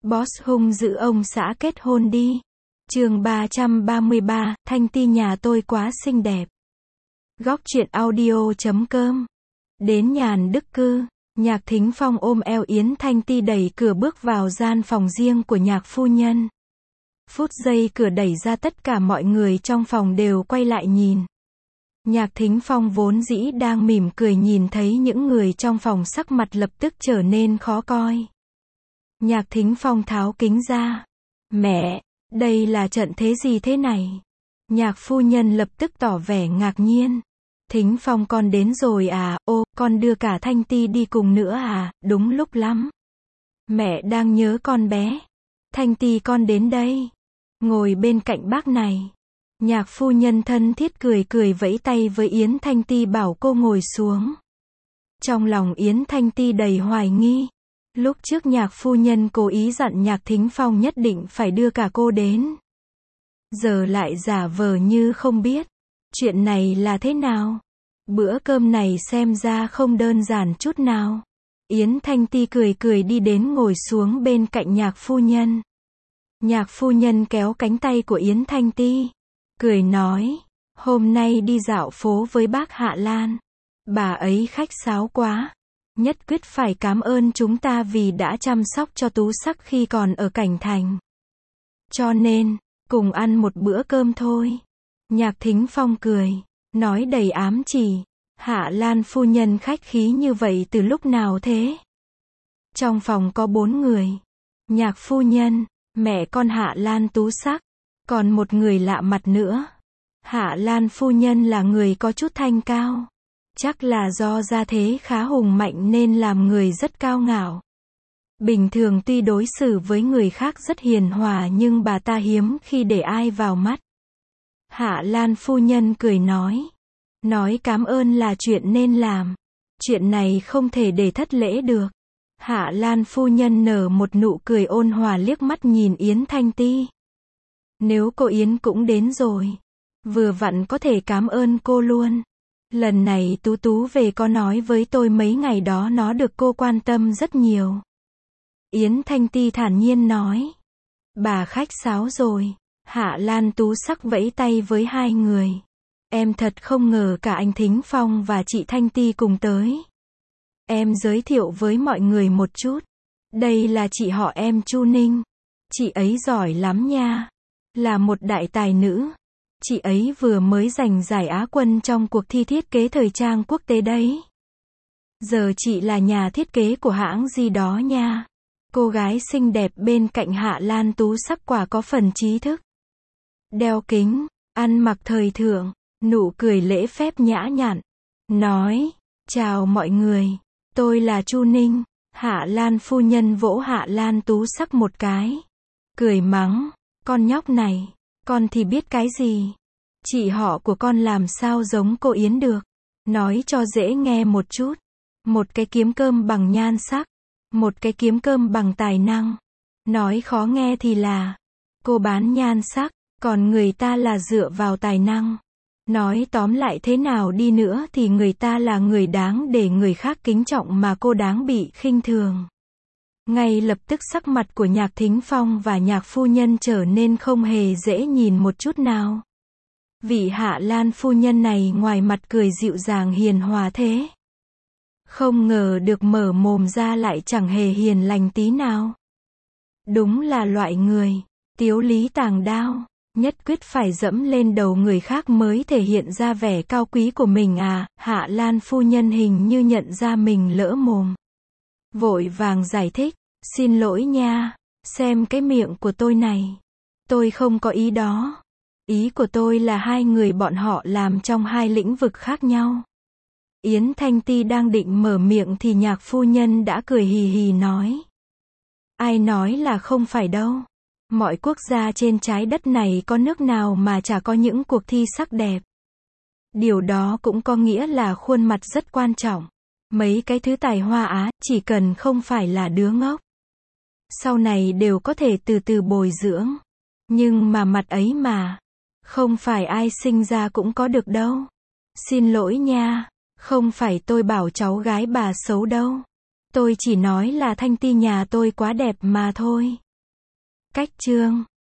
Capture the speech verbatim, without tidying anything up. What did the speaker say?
Boss hung dữ ông xã kết hôn đi. Chương ba trăm ba mươi ba, Thanh Ti nhà tôi quá xinh đẹp. Góc truyện audio chấm com. Đến nhàn đức cư, Nhạc Thính Phong ôm eo Yến Thanh Ti đẩy cửa bước vào gian phòng riêng của nhạc phu nhân. Phút giây cửa đẩy ra, tất cả mọi người trong phòng đều quay lại nhìn. Nhạc Thính Phong vốn dĩ đang mỉm cười nhìn thấy những người trong phòng, sắc mặt lập tức trở nên khó coi. Nhạc Thính Phong tháo kính ra. Mẹ, đây là trận thế gì thế này? Nhạc phu nhân lập tức tỏ vẻ ngạc nhiên. Thính Phong con đến rồi à? Ô, con đưa cả Thanh Ti đi cùng nữa à? Đúng lúc lắm. Mẹ đang nhớ con bé. Thanh Ti con đến đây. Ngồi bên cạnh bác này. Nhạc phu nhân thân thiết cười cười vẫy tay với Yến Thanh Ti bảo cô ngồi xuống. Trong lòng Yến Thanh Ti đầy hoài nghi. Lúc trước nhạc phu nhân cố ý dặn Nhạc Thính Phong nhất định phải đưa cả cô đến. Giờ lại giả vờ như không biết. Chuyện này là thế nào? Bữa cơm này xem ra không đơn giản chút nào. Yến Thanh Ti cười cười đi đến ngồi xuống bên cạnh nhạc phu nhân. Nhạc phu nhân kéo cánh tay của Yến Thanh Ti. Cười nói, hôm nay đi dạo phố với bác Hạ Lan. Bà ấy khách sáo quá. Nhất quyết phải cảm ơn chúng ta vì đã chăm sóc cho Tú Sắc khi còn ở Cảnh Thành. Cho nên, cùng ăn một bữa cơm thôi. Nhạc Thính Phong cười, nói đầy ám chỉ. Hạ Lan phu nhân khách khí như vậy từ lúc nào thế? Trong phòng có bốn người. Nhạc phu nhân, mẹ con Hạ Lan Tú Sắc, còn một người lạ mặt nữa. Hạ Lan phu nhân là người có chút thanh cao. Chắc là do gia thế khá hùng mạnh nên làm người rất cao ngạo. Bình thường tuy đối xử với người khác rất hiền hòa nhưng bà ta hiếm khi để ai vào mắt. Hạ Lan phu nhân cười nói. Nói cảm ơn là chuyện nên làm. Chuyện này không thể để thất lễ được. Hạ Lan phu nhân nở một nụ cười ôn hòa liếc mắt nhìn Yến Thanh Ti. Nếu cô Yến cũng đến rồi, vừa vặn có thể cảm ơn cô luôn. Lần này Tú Tú về có nói với tôi mấy ngày đó nó được cô quan tâm rất nhiều. Yến Thanh Ti thản nhiên nói. Bà khách sáo rồi. Hạ Lan Tú Sắc vẫy tay với hai người. Em thật không ngờ cả anh Thính Phong và chị Thanh Ti cùng tới. Em giới thiệu với mọi người một chút. Đây là chị họ em Chu Ninh. Chị ấy giỏi lắm nha. Là một đại tài nữ. Chị ấy vừa mới giành giải Á quân trong cuộc thi thiết kế thời trang quốc tế đấy. Giờ chị là nhà thiết kế của hãng gì đó nha. Cô gái xinh đẹp bên cạnh Hạ Lan Tú Sắc quả có phần trí thức. Đeo kính, ăn mặc thời thượng, nụ cười lễ phép nhã nhặn. Nói, chào mọi người, tôi là Chu Ninh. Hạ Lan phu nhân vỗ Hạ Lan Tú Sắc một cái. Cười mắng, con nhóc này, con thì biết cái gì. Chị họ của con làm sao giống cô Yến được. Nói cho dễ nghe một chút. Một cái kiếm cơm bằng nhan sắc. Một cái kiếm cơm bằng tài năng. Nói khó nghe thì là cô bán nhan sắc, còn người ta là dựa vào tài năng. Nói tóm lại thế nào đi nữa thì người ta là người đáng để người khác kính trọng mà cô đáng bị khinh thường. Ngay lập tức sắc mặt của Nhạc Thính Phong và nhạc phu nhân trở nên không hề dễ nhìn một chút nào. Vị Hạ Lan phu nhân này ngoài mặt cười dịu dàng hiền hòa thế. Không ngờ được mở mồm ra lại chẳng hề hiền lành tí nào. Đúng là loại người, tiếu lý tàng đao, nhất quyết phải dẫm lên đầu người khác mới thể hiện ra vẻ cao quý của mình à. Hạ Lan phu nhân hình như nhận ra mình lỡ mồm. Vội vàng giải thích, xin lỗi nha, xem cái miệng của tôi này. Tôi không có ý đó. Ý của tôi là hai người bọn họ làm trong hai lĩnh vực khác nhau. Yến Thanh Ti đang định mở miệng thì nhạc phu nhân đã cười hì hì nói. Ai nói là không phải đâu. Mọi quốc gia trên trái đất này có nước nào mà chả có những cuộc thi sắc đẹp. Điều đó cũng có nghĩa là khuôn mặt rất quan trọng. Mấy cái thứ tài hoa á, chỉ cần không phải là đứa ngốc. Sau này đều có thể từ từ bồi dưỡng. Nhưng mà mặt ấy mà, không phải ai sinh ra cũng có được đâu. Xin lỗi nha, không phải tôi bảo cháu gái bà xấu đâu. Tôi chỉ nói là Thanh Ti nhà tôi quá đẹp mà thôi. Cách chương